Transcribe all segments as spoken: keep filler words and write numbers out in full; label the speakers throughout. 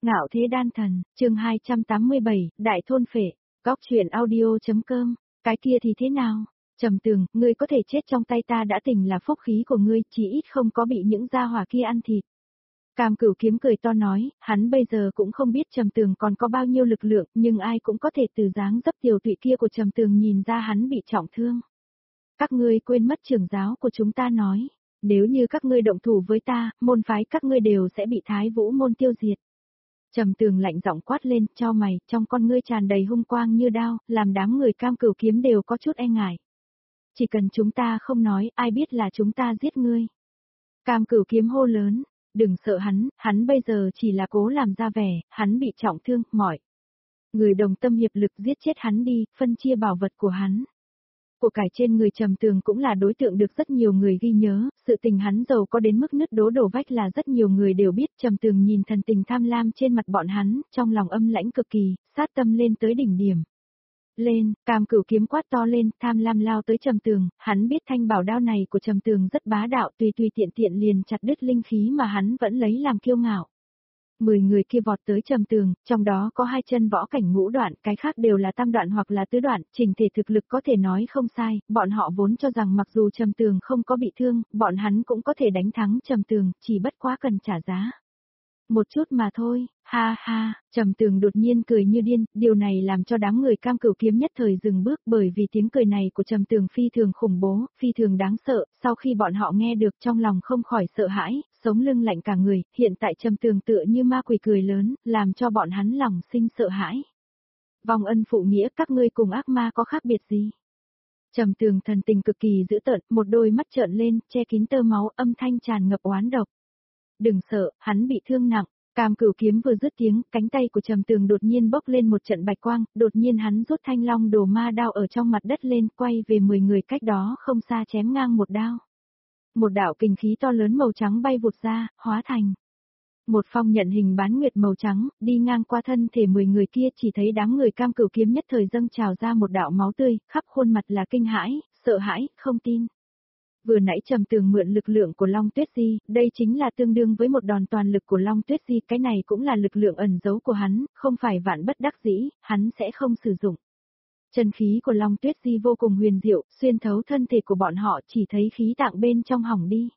Speaker 1: Ngạo thế đan thần, chương hai trăm tám mươi bảy, Đại thôn phệ, góc truyện audio.com, cái kia thì thế nào? Trầm Tường, ngươi có thể chết trong tay ta đã tỉnh là phúc khí của ngươi, chỉ ít không có bị những gia hỏa kia ăn thịt. Cam Cửu Kiếm cười to nói, hắn bây giờ cũng không biết Trầm Tường còn có bao nhiêu lực lượng, nhưng ai cũng có thể từ dáng dấp tiểu tụy kia của Trầm Tường nhìn ra hắn bị trọng thương. Các ngươi quên mất trưởng giáo của chúng ta nói, nếu như các ngươi động thủ với ta, môn phái các ngươi đều sẽ bị Thái Vũ môn tiêu diệt. Trầm Tường lạnh giọng quát lên, cho mày, trong con ngươi tràn đầy hung quang như đao, làm đám người Cam Cửu Kiếm đều có chút e ngại. Chỉ cần chúng ta không nói, ai biết là chúng ta giết ngươi. Cam Cửu Kiếm hô lớn, đừng sợ hắn, hắn bây giờ chỉ là cố làm ra vẻ, hắn bị trọng thương, mỏi. Người đồng tâm hiệp lực giết chết hắn đi, phân chia bảo vật của hắn. Của cải trên người Trầm Tường cũng là đối tượng được rất nhiều người ghi nhớ, sự tình hắn giàu có đến mức nứt đố đổ vách là rất nhiều người đều biết. Trầm Tường nhìn thần tình tham lam trên mặt bọn hắn, trong lòng âm lãnh cực kỳ, sát tâm lên tới đỉnh điểm. Lên, Cam Cửu Kiếm quát to lên, tham lam lao tới Trầm Tường, hắn biết thanh bảo đao này của Trầm Tường rất bá đạo, tùy tùy tiện tiện liền chặt đứt linh khí mà hắn vẫn lấy làm kiêu ngạo. Mười người kia vọt tới Trầm Tường, trong đó có hai chân võ cảnh ngũ đoạn, cái khác đều là tam đoạn hoặc là tứ đoạn, trình thể thực lực có thể nói không sai, bọn họ vốn cho rằng mặc dù Trầm Tường không có bị thương, bọn hắn cũng có thể đánh thắng Trầm Tường, chỉ bất quá cần trả giá. Một chút mà thôi, ha ha, Trầm Tường đột nhiên cười như điên, điều này làm cho đám người Cam Cửu Kiếm nhất thời dừng bước bởi vì tiếng cười này của Trầm Tường phi thường khủng bố, phi thường đáng sợ, sau khi bọn họ nghe được trong lòng không khỏi sợ hãi, sống lưng lạnh cả người, hiện tại Trầm Tường tựa như ma quỷ cười lớn, làm cho bọn hắn lòng sinh sợ hãi. Vong ân phụ nghĩa các ngươi cùng ác ma có khác biệt gì? Trầm Tường thần tình cực kỳ dữ tợn, một đôi mắt trợn lên, che kín tơ máu, âm thanh tràn ngập oán độc. Đừng sợ, hắn bị thương nặng. Cam Cửu Kiếm vừa dứt tiếng, cánh tay của Trầm Tường đột nhiên bốc lên một trận bạch quang, đột nhiên hắn rút thanh long đồ ma đao ở trong mặt đất lên, quay về mười người cách đó không xa chém ngang một đao. Một đạo kình khí to lớn màu trắng bay vụt ra, hóa thành một phong nhận hình bán nguyệt màu trắng, đi ngang qua thân thể mười người kia, chỉ thấy đám người Cam Cửu Kiếm nhất thời dâng trào ra một đạo máu tươi, khắp khuôn mặt là kinh hãi, sợ hãi, không tin. Vừa nãy Trầm Tường mượn lực lượng của Long Tuyết Di, đây chính là tương đương với một đòn toàn lực của Long Tuyết Di, cái này cũng là lực lượng ẩn giấu của hắn, không phải vạn bất đắc dĩ, hắn sẽ không sử dụng. Chân khí của Long Tuyết Di vô cùng huyền diệu, xuyên thấu thân thể của bọn họ, chỉ thấy khí tạng bên trong hỏng đi.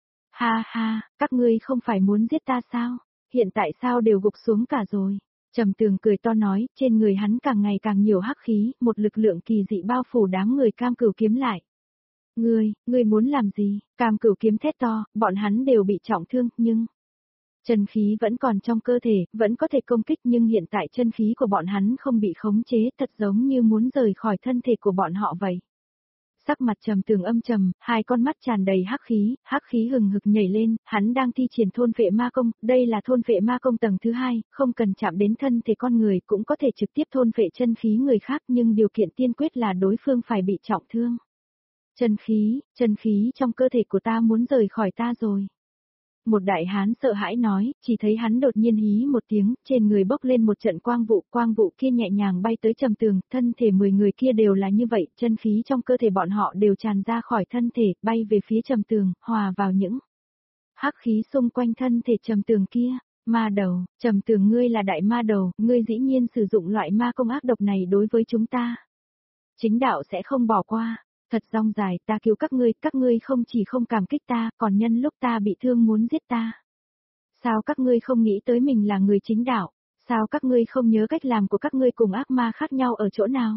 Speaker 1: Ha ha, các ngươi không phải muốn giết ta sao? Hiện tại sao đều gục xuống cả rồi? Trầm Tường cười to nói, trên người hắn càng ngày càng nhiều hắc khí, một lực lượng kỳ dị bao phủ đám người Cam Cửu Kiếm lại. Ngươi, ngươi muốn làm gì? Cam Cửu Kiếm thét to, bọn hắn đều bị trọng thương, nhưng chân khí vẫn còn trong cơ thể, vẫn có thể công kích, nhưng hiện tại chân khí của bọn hắn không bị khống chế, thật giống như muốn rời khỏi thân thể của bọn họ vậy. Sắc mặt Trầm Tường âm trầm, hai con mắt tràn đầy hắc khí, hắc khí hừng hực nhảy lên, hắn đang thi triển thôn phệ ma công, đây là thôn phệ ma công tầng thứ hai, không cần chạm đến thân thể con người cũng có thể trực tiếp thôn phệ chân khí người khác, nhưng điều kiện tiên quyết là đối phương phải bị trọng thương. Chân khí, chân khí trong cơ thể của ta muốn rời khỏi ta rồi. Một đại hán sợ hãi nói, chỉ thấy hắn đột nhiên hí một tiếng, trên người bốc lên một trận quang vụ, quang vụ kia nhẹ nhàng bay tới Trầm Tường, thân thể mười người kia đều là như vậy, chân khí trong cơ thể bọn họ đều tràn ra khỏi thân thể, bay về phía Trầm Tường, hòa vào những hắc khí xung quanh thân thể Trầm Tường kia. Ma đầu, Trầm Tường ngươi là đại ma đầu, ngươi dĩ nhiên sử dụng loại ma công ác độc này đối với chúng ta. Chính đạo sẽ không bỏ qua. Thật rong dài, ta cứu các ngươi, các ngươi không chỉ không cảm kích ta, còn nhân lúc ta bị thương muốn giết ta. Sao các ngươi không nghĩ tới mình là người chính đạo? Sao các ngươi không nhớ cách làm của các ngươi cùng ác ma khác nhau ở chỗ nào?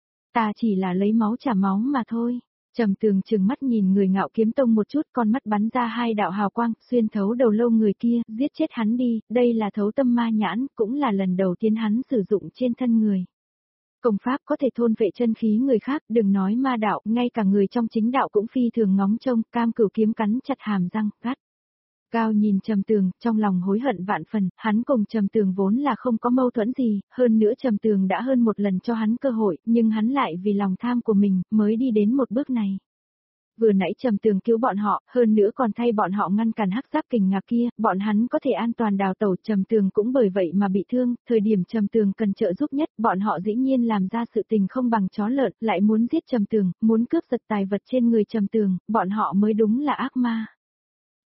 Speaker 1: Ta chỉ là lấy máu trả máu mà thôi. Trầm Tường trừng mắt nhìn người Ngạo Kiếm Tông một chút, con mắt bắn ra hai đạo hào quang, xuyên thấu đầu lâu người kia, giết chết hắn đi, đây là thấu tâm ma nhãn, cũng là lần đầu tiên hắn sử dụng trên thân người. Công pháp có thể thôn vệ chân khí người khác, đừng nói ma đạo, ngay cả người trong chính đạo cũng phi thường ngóng trông, Cam Cửu Kiếm cắn chặt hàm răng, gắt. Cao nhìn Trầm Tường, trong lòng hối hận vạn phần, hắn cùng Trầm Tường vốn là không có mâu thuẫn gì, hơn nữa Trầm Tường đã hơn một lần cho hắn cơ hội, nhưng hắn lại vì lòng tham của mình, mới đi đến một bước này. Vừa nãy Trầm Tường cứu bọn họ, hơn nữa còn thay bọn họ ngăn cản hắc giáp kình ngạc kia, bọn hắn có thể an toàn đào tẩu, Trầm Tường cũng bởi vậy mà bị thương, thời điểm Trầm Tường cần trợ giúp nhất, bọn họ dĩ nhiên làm ra sự tình không bằng chó lợn, lại muốn giết Trầm Tường, muốn cướp giật tài vật trên người Trầm Tường, bọn họ mới đúng là ác ma.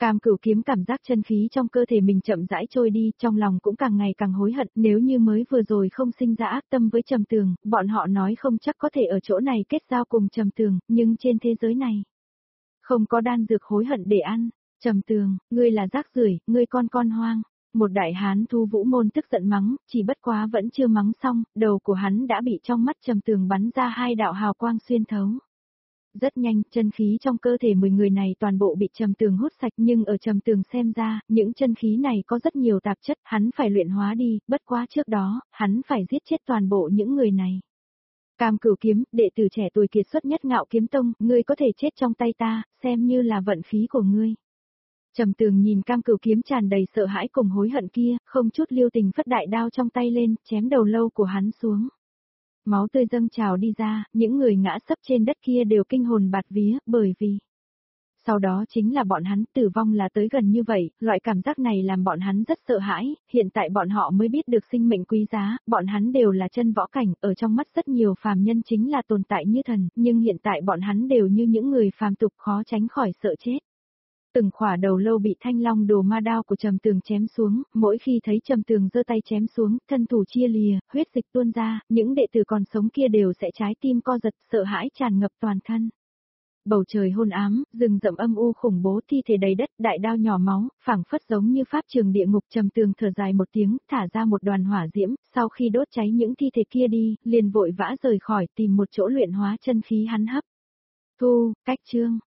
Speaker 1: Cam Cửu Kiếm cảm giác chân khí trong cơ thể mình chậm rãi trôi đi, trong lòng cũng càng ngày càng hối hận, nếu như mới vừa rồi không sinh ra ác tâm với Trầm Tường, bọn họ nói không chắc có thể ở chỗ này kết giao cùng Trầm Tường, nhưng trên thế giới này, không có đan dược hối hận để ăn. Trầm Tường, ngươi là rác rưởi, ngươi con con hoang. Một đại hán Thu Vũ Môn tức giận mắng, chỉ bất quá vẫn chưa mắng xong, đầu của hắn đã bị trong mắt Trầm Tường bắn ra hai đạo hào quang xuyên thấu. Rất nhanh, chân khí trong cơ thể mười người này toàn bộ bị Trầm Tường hút sạch, nhưng ở Trầm Tường xem ra, những chân khí này có rất nhiều tạp chất, hắn phải luyện hóa đi, bất quá trước đó, hắn phải giết chết toàn bộ những người này. Cam Cửu Kiếm, đệ tử trẻ tuổi kiệt xuất nhất Ngạo Kiếm Tông, ngươi có thể chết trong tay ta, xem như là vận khí của ngươi. Trầm Tường nhìn Cam Cửu Kiếm tràn đầy sợ hãi cùng hối hận kia, không chút lưu tình phất đại đao trong tay lên, chém đầu lâu của hắn xuống. Máu tươi dâng trào đi ra, những người ngã sấp trên đất kia đều kinh hồn bạt vía, bởi vì sau đó chính là bọn hắn, tử vong là tới gần như vậy, loại cảm giác này làm bọn hắn rất sợ hãi, hiện tại bọn họ mới biết được sinh mệnh quý giá, bọn hắn đều là chân võ cảnh, ở trong mắt rất nhiều phàm nhân chính là tồn tại như thần, nhưng hiện tại bọn hắn đều như những người phàm tục khó tránh khỏi sợ chết. Từng khỏa đầu lâu bị thanh long đồ ma đao của Trầm Tường chém xuống, mỗi khi thấy Trầm Tường giơ tay chém xuống, thân thủ chia lìa, huyết dịch tuôn ra, những đệ tử còn sống kia đều sẽ trái tim co giật, sợ hãi tràn ngập toàn thân. Bầu trời hôn ám, rừng rậm âm u khủng bố, thi thể đầy đất, đại đao nhỏ máu, phảng phất giống như pháp trường địa ngục. Trầm Tường thở dài một tiếng, thả ra một đoàn hỏa diễm, sau khi đốt cháy những thi thể kia đi, liền vội vã rời khỏi, tìm một chỗ luyện hóa chân khí hắn hấp. Thu, cách chương